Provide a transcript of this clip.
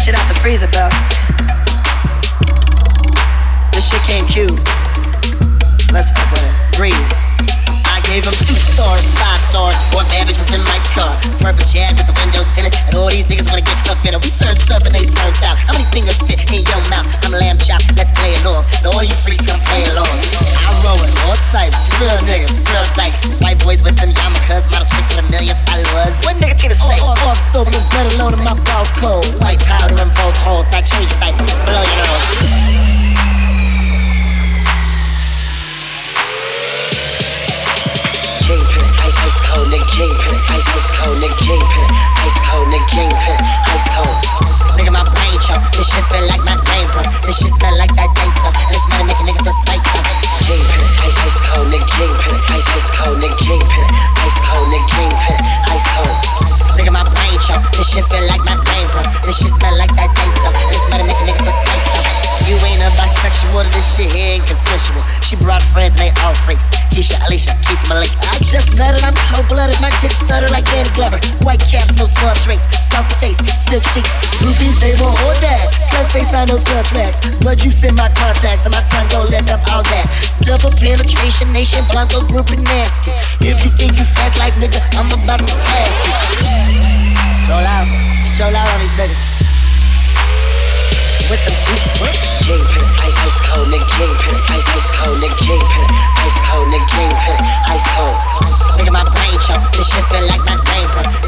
shit out the freezer, bro. This shit came cute. Let's fuck with it. Breeze. I gave him 2 stars, 5 stars, 4 bad bitches in my car. Purple jag with the windows in it, and all these niggas wanna get up in it. We turned up and they turned out. How many fingers fit in your mouth? I'm a lamb chop, let's play along. Now all you freaks come play along. I roll with all types, real niggas, real dice. White boys with them yarmulkes, model chicks with 1 million followers. What nigga Tina say? Off stove, no better load in my balls cold. White powder in both holes, not change your diaper, blow your nose. Ice cold, nigga, kingpin it. Ice cold, nigga, kingpin it. Ice cold, nigga, kingpin it. Ice cold. Nigga, my brain choke. This shit feel like my brain broke. This shit smell like that dank though. And this money make a nigga feel spiked up. Kingpin it. Ice cold, nigga, kingpin it. Ice cold, nigga, kingpin it. Ice cold, nigga, kingpin it. Ice cold. Nigga, my brain choke. This shit feel like my brain broke. This shit smell like that dank though. And this money make a nigga feel spiked up. You ain't a bisexual, this shit here ain't consensual. She brought friends and they all freaks. Keisha, Alicia, Keith, Malik. I just nutted, I'm cold-blooded, my dick stutter like Danny Glover. White caps, no soft drinks, salty taste, silk sheets. Groupies, they won't hold that. Sluts, they sign those contracts. Blood juice in my contacts, and my tongue gon' lift up all that. Double penetration, nation, Blanco, groupie, nasty. If you think you fast life, nigga, I'm about to pass you. Show out on these niggas. With the kingpin it, ice cold, nigga, kingpin it. Ice cold, nigga, kingpin it. Ice cold, nigga, kingpin it. Ice cold. Nigga, my brain choke. This shit feel like my brain broke.